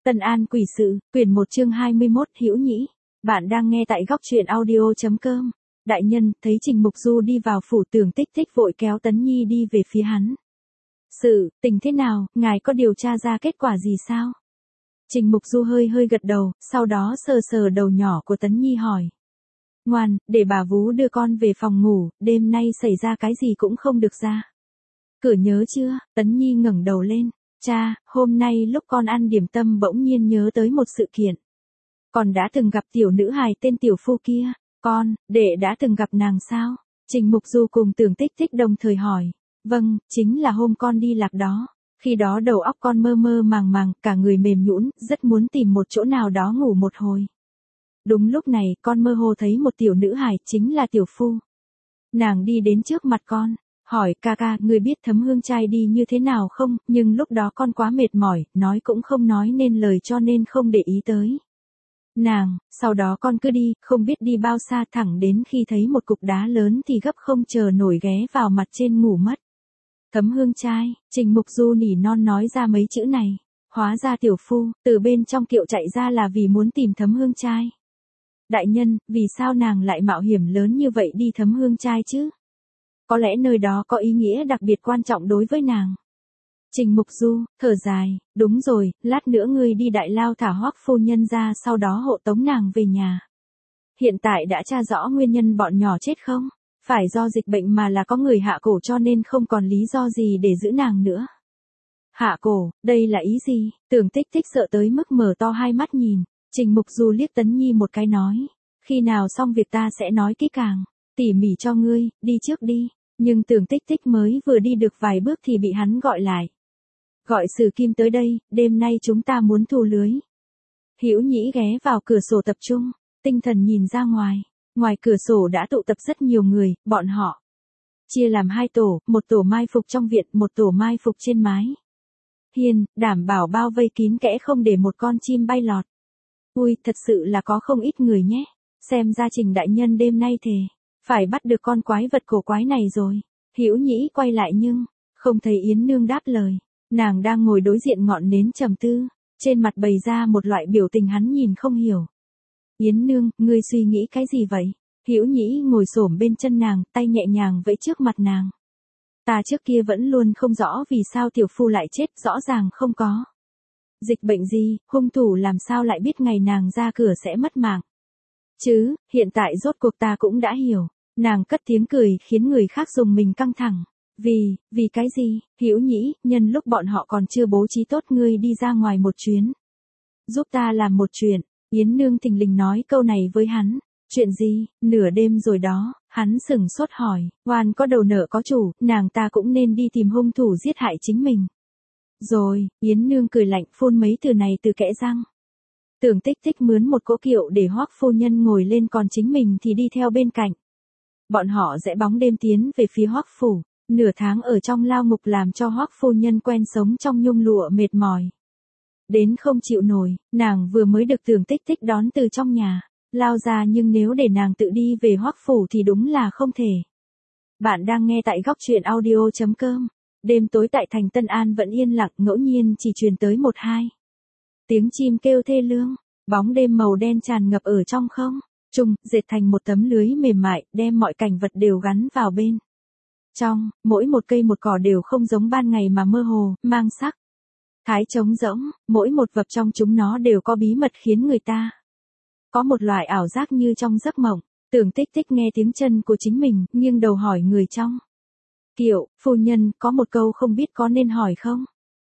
Tân An quỷ sự, quyển 1 chương 21 Hữu Nhĩ. Bạn đang nghe tại góc truyện audio.com. Đại nhân, thấy Trình Mục Du đi vào phủ Tưởng Tích Tích vội kéo Tấn Nhi đi về phía hắn. Sự, tình thế nào, ngài có điều tra ra kết quả gì sao? Trình Mục Du hơi gật đầu, sau đó sờ sờ đầu nhỏ của Tấn Nhi hỏi. Ngoan, để bà vú đưa con về phòng ngủ, đêm nay xảy ra cái gì cũng không được ra. Cửa nhớ chưa? Tấn Nhi ngẩng đầu lên. Cha, hôm nay lúc con ăn điểm tâm bỗng nhiên nhớ tới một sự kiện. Con đã từng gặp tiểu nữ hài tên Tiểu Phu kia. Đệ đã từng gặp nàng sao? Trình Mục Du cùng Tưởng Tích Tích đồng thời hỏi. Vâng, chính là hôm con đi lạc đó. Khi đó đầu óc con mơ màng, cả người mềm nhũn, rất muốn tìm một chỗ nào đó ngủ một hồi. Đúng lúc này, con mơ hồ thấy một tiểu nữ hài, chính là Tiểu Phu. Nàng đi đến trước mặt con. Hỏi, ca, ngươi biết Thấm Hương trai đi như thế nào không, nhưng lúc đó con quá mệt mỏi, nói cũng không nói nên lời cho nên không để ý tới. Sau đó con cứ đi, không biết đi bao xa thẳng đến khi thấy một cục đá lớn thì gấp không chờ nổi ghé vào mặt trên ngủ mất. Thấm Hương trai, Trình Mục Du nỉ non nói ra mấy chữ này. Hóa ra Tiểu Phu, từ bên trong kiệu chạy ra là vì muốn tìm Thấm Hương trai. Đại nhân, vì sao nàng lại mạo hiểm lớn như vậy đi Thấm Hương trai chứ? Có lẽ nơi đó có ý nghĩa đặc biệt quan trọng đối với nàng. Trình Mục Du, thở dài, đúng rồi, lát nữa ngươi đi Đại Lao thả Hoắc phu nhân ra sau đó hộ tống nàng về nhà. Hiện tại đã tra rõ nguyên nhân bọn nhỏ chết không? Phải do dịch bệnh mà là có người hạ cổ cho nên không còn lý do gì để giữ nàng nữa. Hạ cổ, đây là ý gì? Tưởng Tích Tích sợ tới mức mở to hai mắt nhìn. Trình Mục Du liếc Tấn Nhi một cái nói. Khi nào xong việc ta sẽ nói kỹ càng, tỉ mỉ cho ngươi, đi trước đi. Nhưng Tưởng Tích Tích mới vừa đi được vài bước thì bị hắn gọi lại. Gọi Sử Kim tới đây, đêm nay chúng ta muốn thu lưới. Hữu Nhĩ ghé vào cửa sổ tập trung, tinh thần nhìn ra ngoài. Ngoài cửa sổ đã tụ tập rất nhiều người, bọn họ chia làm hai tổ, một tổ mai phục trong viện, một tổ mai phục trên mái hiên, đảm bảo bao vây kín kẽ không để một con chim bay lọt. Ui, thật sự là có không ít người nhé. Xem ra Trình đại nhân đêm nay thề phải bắt được con quái vật cổ quái này rồi. Hữu Nhĩ quay lại nhưng không thấy Yến Nương đáp lời. Nàng đang ngồi đối diện ngọn nến trầm tư, trên mặt bày ra một loại biểu tình hắn nhìn không hiểu. Yến Nương, ngươi suy nghĩ cái gì vậy? Hữu Nhĩ ngồi xổm bên chân nàng, tay nhẹ nhàng vẫy trước mặt nàng. Ta trước kia vẫn luôn không rõ vì sao Tiểu Phu lại chết, rõ ràng không có dịch bệnh gì, hung thủ làm sao lại biết ngày nàng ra cửa sẽ mất mạng. Chứ, hiện tại rốt cuộc ta cũng đã hiểu. Nàng cất tiếng cười khiến người khác dùng mình căng thẳng. Vì cái gì? Hữu Nhĩ, nhân lúc bọn họ còn chưa bố trí tốt ngươi đi ra ngoài một chuyến. Giúp ta làm một chuyện. Yến Nương thình lình nói câu này với hắn. Chuyện gì? Nửa đêm rồi đó. Hắn sửng sốt hỏi. Oan có đầu nợ có chủ, nàng ta cũng nên đi tìm hung thủ giết hại chính mình. Rồi, Yến Nương cười lạnh phun mấy từ này từ kẽ răng. Tưởng Tích Tích mướn một cỗ kiệu để Hoắc phu nhân ngồi lên còn chính mình thì đi theo bên cạnh. Bọn họ rẽ bóng đêm tiến về phía Hoắc phủ. Nửa tháng ở trong lao ngục làm cho Hoắc phu nhân quen sống trong nhung lụa mệt mỏi. Đến không chịu nổi, nàng vừa mới được Tưởng Tích Tích đón từ trong nhà, lao ra nhưng nếu để nàng tự đi về Hoắc phủ thì đúng là không thể. Bạn đang nghe tại góc truyện audio.com. Đêm tối tại thành Tân An vẫn yên lặng, ngẫu nhiên chỉ truyền tới một hai tiếng chim kêu thê lương. Bóng đêm màu đen tràn ngập ở trong không trung, dệt thành một tấm lưới mềm mại, đem mọi cảnh vật đều gắn vào bên trong. Mỗi một cây một cỏ đều không giống ban ngày mà mơ hồ, mang sắc thái trống rỗng. Mỗi một vật trong chúng nó đều có bí mật khiến người ta có một loại ảo giác như trong giấc mộng. Tưởng Tích Tích nghe tiếng chân của chính mình, nghiêng đầu hỏi người trong kiệu. Phu nhân, có một câu không biết có nên hỏi không?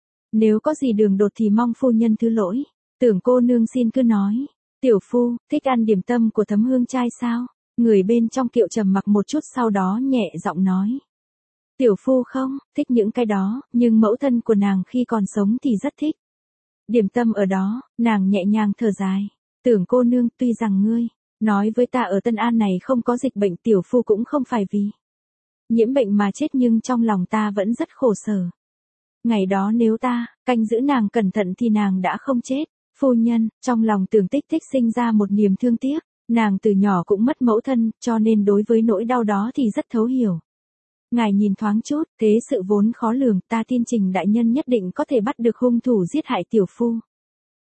Nếu có gì đường đột thì mong phu nhân thứ lỗi. Tưởng cô nương xin cứ nói. Tiểu Phu, thích ăn điểm tâm của Thấm Hương trai sao? Người bên trong kiệu trầm mặc một chút sau đó nhẹ giọng nói. Tiểu Phu không, thích những cái đó, nhưng mẫu thân của nàng khi còn sống thì rất thích điểm tâm ở đó. Nàng nhẹ nhàng thở dài. Tưởng cô nương, tuy rằng ngươi nói với ta ở Tân An này không có dịch bệnh, Tiểu Phu cũng không phải vì nhiễm bệnh mà chết, nhưng trong lòng ta vẫn rất khổ sở. Ngày đó nếu ta canh giữ nàng cẩn thận thì nàng đã không chết. Phu nhân, trong lòng Tưởng Tích Tích sinh ra một niềm thương tiếc. Nàng từ nhỏ cũng mất mẫu thân, cho nên đối với nỗi đau đó thì rất thấu hiểu. Ngài nhìn thoáng chút, thế sự vốn khó lường, ta tin Trình đại nhân nhất định có thể bắt được hung thủ giết hại Tiểu Phu.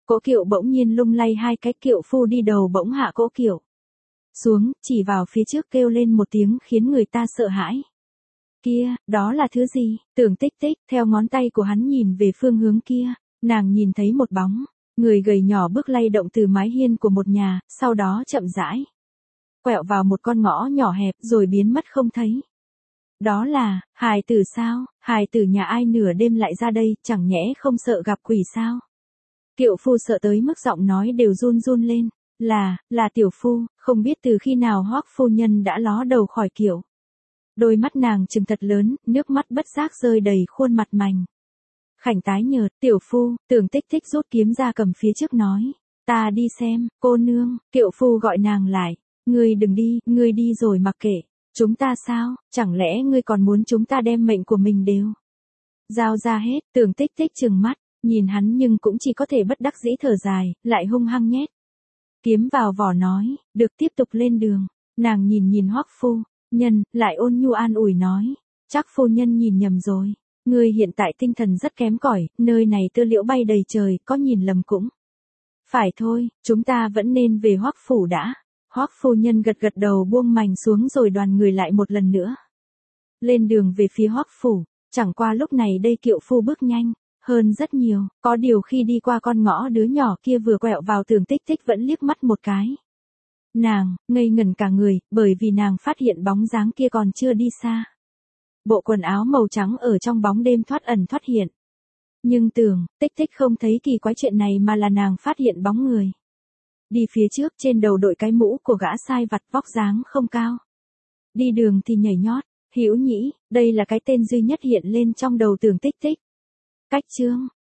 Cỗ kiệu bỗng nhiên lung lay hai cái, kiệu phu đi đầu bỗng hạ cỗ kiệu xuống, chỉ vào phía trước kêu lên một tiếng khiến người ta sợ hãi. Kia, đó là thứ gì? Tưởng Tích Tích theo ngón tay của hắn nhìn về phương hướng kia, nàng nhìn thấy một bóng, người gầy nhỏ bước lay động từ mái hiên của một nhà, sau đó chậm rãi quẹo vào một con ngõ nhỏ hẹp rồi biến mất không thấy. Đó là, hài tử sao? Hài tử nhà ai nửa đêm lại ra đây, chẳng nhẽ không sợ gặp quỷ sao? Kiệu phu sợ tới mức giọng nói đều run run lên. Là tiểu phu, không biết từ khi nào Hoắc phu nhân đã ló đầu khỏi kiệu. Đôi mắt nàng trừng thật lớn, nước mắt bất giác rơi đầy khuôn mặt mảnh khảnh tái nhợt. Tiểu phu, Tưởng Tích Tích rút kiếm ra cầm phía trước nói. Ta đi xem, cô nương. Kiệu phu gọi nàng lại. Ngươi đừng đi, ngươi đi rồi mặc kệ. Chúng ta sao, chẳng lẽ ngươi còn muốn chúng ta đem mệnh của mình đều giao ra hết? Tưởng Tích Tích trừng mắt, nhìn hắn nhưng cũng chỉ có thể bất đắc dĩ thở dài, lại hung hăng nhét kiếm vào vỏ nói, được tiếp tục lên đường. Nàng nhìn Hoắc phu nhân, lại ôn nhu an ủi nói, chắc phu nhân nhìn nhầm rồi. Ngươi hiện tại tinh thần rất kém cỏi, nơi này tơ liễu bay đầy trời, có nhìn lầm cũng phải thôi, chúng ta vẫn nên về Hoắc phủ đã. Hoắc phu nhân gật gật đầu buông mành xuống rồi đoàn người lại một lần nữa lên đường về phía Hoắc phủ. Chẳng qua lúc này đây kiệu phu bước nhanh hơn rất nhiều, có điều khi đi qua con ngõ đứa nhỏ kia vừa quẹo vào Tưởng Tích Tích vẫn liếc mắt một cái. Nàng ngây ngẩn cả người, bởi vì nàng phát hiện bóng dáng kia còn chưa đi xa. Bộ quần áo màu trắng ở trong bóng đêm thoát ẩn thoát hiện. Nhưng Tưởng Tích Tích không thấy kỳ quái chuyện này mà là nàng phát hiện bóng người đi phía trước, trên đầu đội cái mũ của gã sai vặt, vóc dáng không cao. Đi đường thì nhảy nhót, Hữu Nhĩ, đây là cái tên duy nhất hiện lên trong đầu Tưởng Tích Tích. Cách chương